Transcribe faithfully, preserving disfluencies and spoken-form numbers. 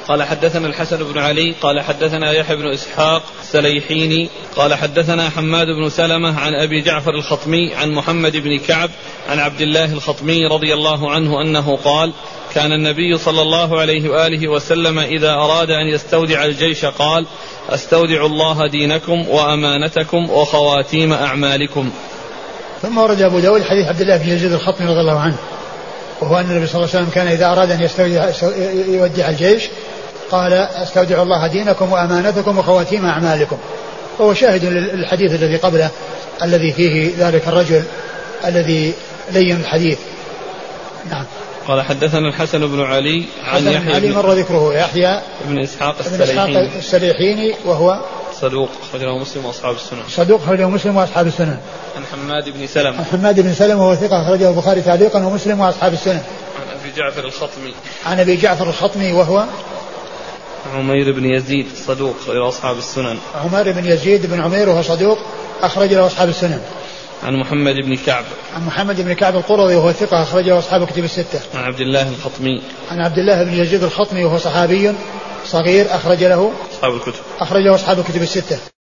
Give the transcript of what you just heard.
قال حدثنا الحسن بن علي قال حدثنا يحيى بن إسحاق السليحيني قال حدثنا حماد بن سلمة عن أبي جعفر الخطمي عن محمد بن كعب عن عبد الله الخطمي رضي الله عنه أنه قال كان النبي صلى الله عليه وآله وسلم إذا أراد أن يستودع الجيش قال أستودع الله دينكم وأمانتكم وخواتيم أعمالكم. ثم ورد أبو داود حديث عبد الله بن يزيد الخطمي رضي الله عنه، وهو أن النبي صلى الله عليه وسلم كان إذا أراد أن يستودع يودع الجيش قال أستودع الله دينكم وأمانتكم وخواتيم أعمالكم. وهو شاهد للحديث الذي قبله الذي فيه ذلك الرجل الذي لين الحديث. نعم. قال حدثنا الحسن بن علي عن يحيى بن مر ذكره يحيى بن إسحاق السليحيني, السليحيني وهو صدوق أخرجه مسلم وأصحاب السنن. صدوق أخرجه مسلم وأصحاب السنن. عن حماد بن سلمة عن حماد بن سلمة وهو ثقة أخرجه البخاري تعليقا ومسلم وأصحاب السنن. عن أبي جعفر الخطمي عن أبي جعفر الخطمي وهو عمير بن يزيد صدوق إلى أصحاب السنن. عمير بن يزيد بن عمير وهو صدوق أخرج له أصحاب السنن. عن محمد بن كعب عن محمد بن كعب القرظي وهو ثقة أخرجه أصحاب الكتب الستة. عن عبد الله الخطمي عن عبد الله بن يزيد الخطمي وهو صحابي صغير أخرج له أصحاب الكتب أخرجه أصحاب الكتب الستة.